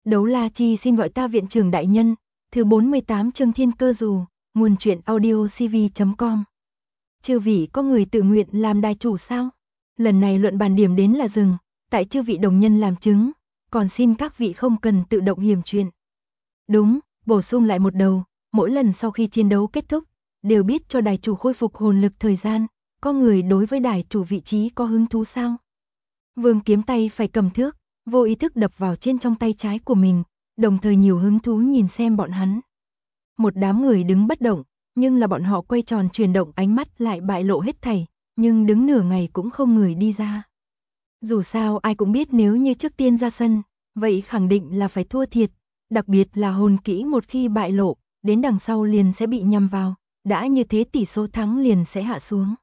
Đấu La Chi xin gọi ta viện trưởng đại nhân. Thứ 48 chương Thiên Cơ Dù. Nguồn truyện audio cv.com. Chư vị có người tự nguyện làm đài chủ sao? Lần này luận bàn điểm đến là rừng, tại chư vị đồng nhân làm chứng, còn xin các vị không cần tự động hiểm chuyện. Đúng, bổ sung lại một đầu, mỗi lần sau khi chiến đấu kết thúc, đều biết cho đài chủ khôi phục hồn lực thời gian, có người đối với đài chủ vị trí có hứng thú sao? Vương Kiếm tay phải cầm thước, vô ý thức đập vào trên trong tay trái của mình, đồng thời nhiều hứng thú nhìn xem bọn hắn. Một đám người đứng bất động, nhưng là bọn họ quay tròn chuyển động ánh mắt lại bại lộ hết thảy, nhưng đứng nửa ngày cũng không người đi ra. Dù sao ai cũng biết nếu như trước tiên ra sân, vậy khẳng định là phải thua thiệt, đặc biệt là hồn kỹ một khi bại lộ, đến đằng sau liền sẽ bị nhằm vào, đã như thế tỷ số thắng liền sẽ hạ xuống.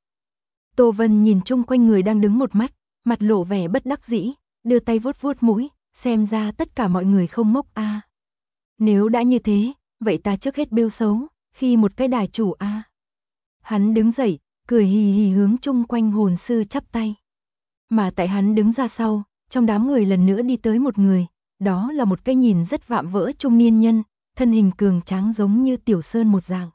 Tô Vân nhìn chung quanh người đang đứng một mắt, mặt lộ vẻ bất đắc dĩ, đưa tay vuốt vuốt mũi, xem ra tất cả mọi người không ngốc a. Nếu đã như thế, vậy ta trước hết bêu xấu, khi một cái đài chủ a. Hắn đứng dậy, cười hì hì hướng chung quanh hồn sư chắp tay. Mà tại hắn đứng ra sau, trong đám người lần nữa đi tới một người, đó là một cái nhìn rất vạm vỡ trung niên nhân, thân hình cường tráng giống như Tiểu Sơn một dạng.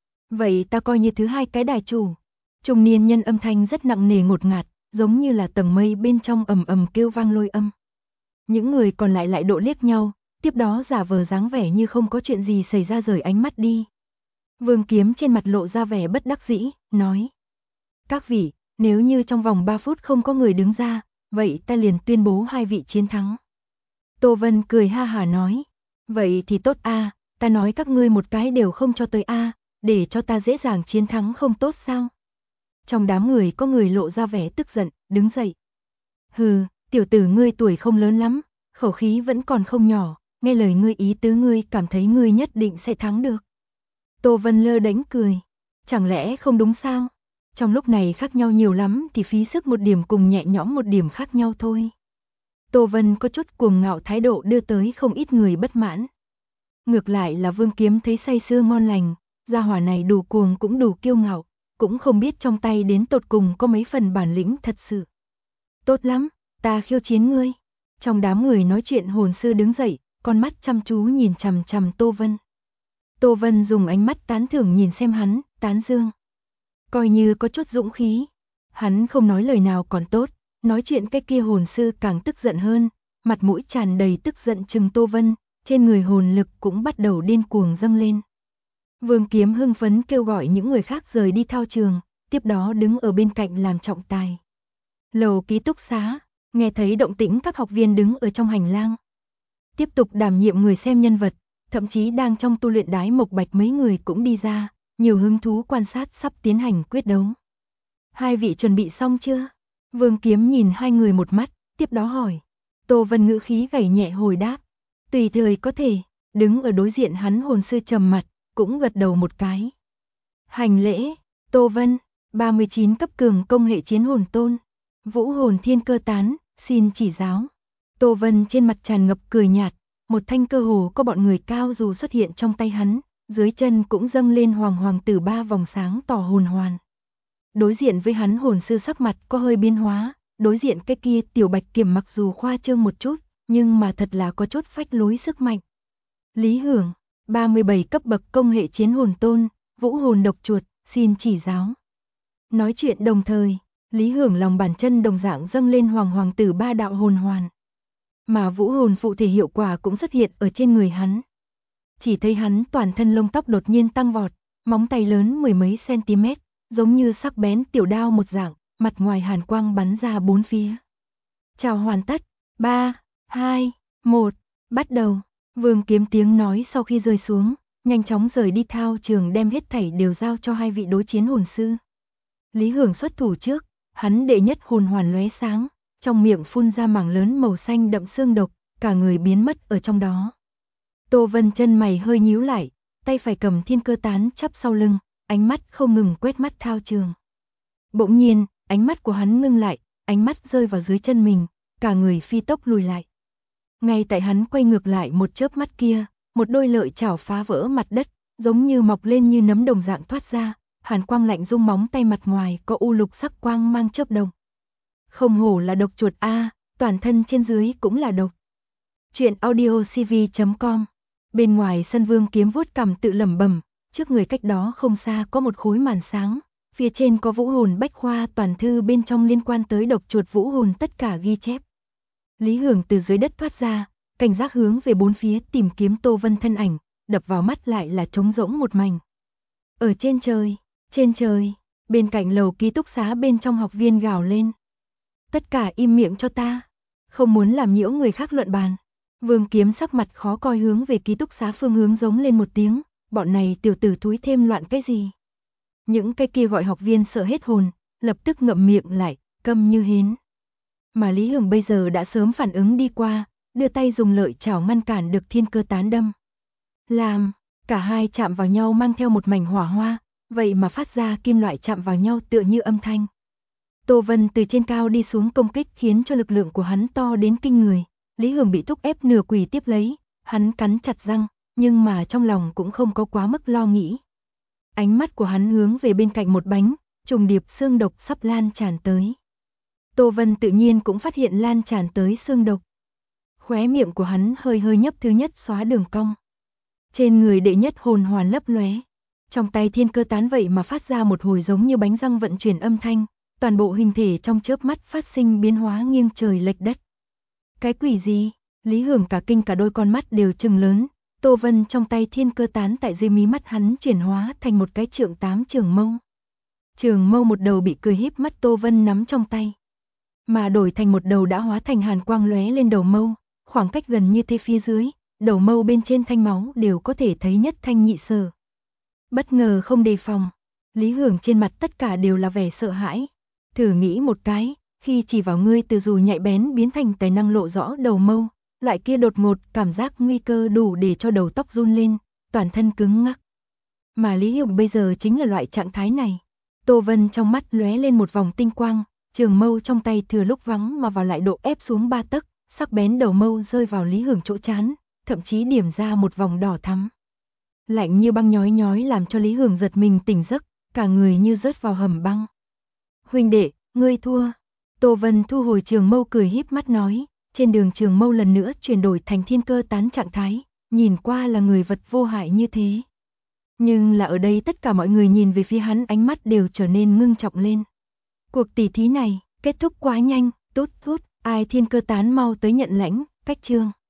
Vậy ta coi như thứ hai cái đài chủ. Trung niên nhân âm thanh rất nặng nề ngột ngạt, giống như là tầng mây bên trong ầm ầm kêu vang lôi âm. Những người còn lại độ liếc nhau, tiếp đó giả vờ dáng vẻ như không có chuyện gì xảy ra rời ánh mắt đi. Vương Kiếm trên mặt lộ ra vẻ bất đắc dĩ, nói: các vị, nếu như trong vòng 3 phút không có người đứng ra, vậy ta liền tuyên bố hai vị chiến thắng. Tô Vân cười ha hả nói: vậy thì tốt a, ta nói các ngươi một cái đều không cho tới a, để cho ta dễ dàng chiến thắng không tốt sao? Trong đám người có người lộ ra vẻ tức giận, đứng dậy. Hừ, tiểu tử ngươi tuổi không lớn lắm, khẩu khí vẫn còn không nhỏ, nghe lời ngươi ý tứ ngươi cảm thấy ngươi nhất định sẽ thắng được. Tô Vân lơ đánh cười, chẳng lẽ không đúng sao? Trong lúc này khác nhau nhiều lắm thì phí sức một điểm cùng nhẹ nhõm một điểm khác nhau thôi. Tô Vân có chút cuồng ngạo thái độ đưa tới không ít người bất mãn. Ngược lại là Vương Kiếm thấy say sưa ngon lành, gia hỏa này đủ cuồng cũng đủ kiêu ngạo, cũng không biết trong tay đến tột cùng có mấy phần bản lĩnh thật sự. Tốt lắm, ta khiêu chiến ngươi. Trong đám người nói chuyện hồn sư đứng dậy, con mắt chăm chú nhìn chằm chằm Tô Vân. Tô Vân dùng ánh mắt tán thưởng nhìn xem hắn, tán dương. Coi như có chút dũng khí. Hắn không nói lời nào còn tốt, nói chuyện cái kia hồn sư càng tức giận hơn, mặt mũi tràn đầy tức giận trừng Tô Vân, trên người hồn lực cũng bắt đầu điên cuồng dâng lên. Vương Kiếm hưng phấn kêu gọi những người khác rời đi thao trường, tiếp đó đứng ở bên cạnh làm trọng tài. Lầu ký túc xá, nghe thấy động tĩnh các học viên đứng ở trong hành lang. Tiếp tục đảm nhiệm người xem nhân vật, thậm chí đang trong tu luyện đái mộc bạch mấy người cũng đi ra, nhiều hứng thú quan sát sắp tiến hành quyết đấu. Hai vị chuẩn bị xong chưa? Vương Kiếm nhìn hai người một mắt, tiếp đó hỏi. Tô Vân ngữ khí gảy nhẹ hồi đáp. Tùy thời có thể, đứng ở đối diện hắn hồn sư trầm mặt, cũng gật đầu một cái. Hành lễ, Tô Vân, 39 cấp cường công hệ chiến hồn tôn. Vũ hồn thiên cơ tán, xin chỉ giáo. Tô Vân trên mặt tràn ngập cười nhạt, một thanh cơ hồ có bọn người cao dù xuất hiện trong tay hắn, dưới chân cũng dâng lên hoàng hoàng tử 3 vòng sáng tỏ hồn hoàn. Đối diện với hắn hồn sư sắc mặt có hơi biến hóa, đối diện cái kia tiểu bạch kiểm mặc dù khoa trương một chút, nhưng mà thật là có chút phách lối sức mạnh. Lý Hưởng, 37 cấp bậc công hệ chiến hồn tôn, vũ hồn độc chuột, xin chỉ giáo. Nói chuyện đồng thời, Lý Hưởng lòng bàn chân đồng dạng dâng lên hoàng hoàng tử 3 đạo hồn hoàn. Mà vũ hồn phụ thể hiệu quả cũng xuất hiện ở trên người hắn. Chỉ thấy hắn toàn thân lông tóc đột nhiên tăng vọt, móng tay lớn mười mấy cm, giống như sắc bén tiểu đao một dạng, mặt ngoài hàn quang bắn ra bốn phía. Chào hoàn tất, 3, 2, 1, bắt đầu. Vương Kiếm tiếng nói sau khi rơi xuống, nhanh chóng rời đi thao trường đem hết thảy đều giao cho hai vị đối chiến hồn sư. Lý Hưởng xuất thủ trước, hắn đệ nhất hồn hoàn lóe sáng, trong miệng phun ra mảng lớn màu xanh đậm xương độc, cả người biến mất ở trong đó. Tô Vân chân mày hơi nhíu lại, tay phải cầm thiên cơ tán chắp sau lưng, ánh mắt không ngừng quét mắt thao trường. Bỗng nhiên, ánh mắt của hắn ngưng lại, ánh mắt rơi vào dưới chân mình, cả người phi tốc lùi lại. Ngay tại hắn quay ngược lại một chớp mắt kia, một đôi lợi chảo phá vỡ mặt đất, giống như mọc lên như nấm đồng dạng thoát ra, hàn quang lạnh rung móng tay mặt ngoài có u lục sắc quang mang chớp động. Không hổ là độc chuột a, toàn thân trên dưới cũng là độc. Chuyện audio cv.com. Bên ngoài sân Vương Kiếm vuốt cằm tự lẩm bẩm, trước người cách đó không xa có một khối màn sáng, phía trên có Vũ Hồn Bách Khoa toàn thư, bên trong liên quan tới độc chuột Vũ Hồn tất cả ghi chép. Lý Hưởng từ dưới đất thoát ra, cảnh giác hướng về bốn phía tìm kiếm Tô Vân thân ảnh, đập vào mắt lại là trống rỗng một mảnh. Ở trên trời, bên cạnh lầu ký túc xá bên trong học viên gào lên. Tất cả im miệng cho ta, không muốn làm nhiễu người khác luận bàn. Vương Kiếm sắc mặt khó coi hướng về ký túc xá phương hướng giống lên một tiếng, bọn này tiểu tử thúi thêm loạn cái gì. Những cái kia gọi học viên sợ hết hồn, lập tức ngậm miệng lại, câm như hến. Mà Lý Hưởng bây giờ đã sớm phản ứng đi qua, đưa tay dùng lợi chảo ngăn cản được Thiên Cơ Tán đâm. Làm, cả hai chạm vào nhau mang theo một mảnh hỏa hoa, vậy mà phát ra kim loại chạm vào nhau tựa như âm thanh. Tô Vân từ trên cao đi xuống công kích khiến cho lực lượng của hắn to đến kinh người. Lý Hưởng bị thúc ép nửa quỳ tiếp lấy, hắn cắn chặt răng, nhưng mà trong lòng cũng không có quá mức lo nghĩ. Ánh mắt của hắn hướng về bên cạnh một bánh, trùng điệp xương độc sắp lan tràn tới. Tô Vân tự nhiên cũng phát hiện lan tràn tới xương độc. Khóe miệng của hắn hơi hơi nhấp thứ nhất xóa đường cong. Trên người đệ nhất hồn hoàn lấp lóe. Trong tay Thiên Cơ Tán vậy mà phát ra một hồi giống như bánh răng vận chuyển âm thanh, toàn bộ hình thể trong chớp mắt phát sinh biến hóa nghiêng trời lệch đất. Cái quỷ gì? Lý Hưởng cả kinh, cả đôi con mắt đều trừng lớn. Tô Vân trong tay Thiên Cơ Tán tại dưới mí mắt hắn chuyển hóa thành một cái trượng 8 trường mâu. Trường mâu một đầu bị cười híp mắt Tô Vân nắm trong tay, mà đổi thành một đầu đã hóa thành hàn quang lóe lên đầu mâu, khoảng cách gần như thế phía dưới, đầu mâu bên trên thanh máu đều có thể thấy nhất thanh nhị sở. Bất ngờ không đề phòng, Lý Hưởng trên mặt tất cả đều là vẻ sợ hãi. Thử nghĩ một cái, khi chỉ vào ngươi từ dù nhạy bén biến thành tài năng lộ rõ đầu mâu, loại kia đột ngột cảm giác nguy cơ đủ để cho đầu tóc run lên, toàn thân cứng ngắc. Mà Lý Hưởng bây giờ chính là loại trạng thái này. Tô Vân trong mắt lóe lên một vòng tinh quang, trường mâu trong tay thừa lúc vắng mà vào lại độ ép xuống 3 tấc, sắc bén đầu mâu rơi vào Lý Hưởng chỗ trán, thậm chí điểm ra một vòng đỏ thắm. Lạnh như băng nhói nhói làm cho Lý Hưởng giật mình tỉnh giấc, cả người như rớt vào hầm băng. Huynh đệ, ngươi thua. Tô Vân thu hồi trường mâu cười híp mắt nói, trên đường trường mâu lần nữa chuyển đổi thành Thiên Cơ Tán trạng thái, nhìn qua là người vật vô hại như thế. Nhưng là ở đây tất cả mọi người nhìn về phía hắn ánh mắt đều trở nên ngưng trọng lên. Cuộc tỉ thí này, kết thúc quá nhanh, tốt, ai Thiên Cơ Tán mau tới nhận lãnh, cách chương.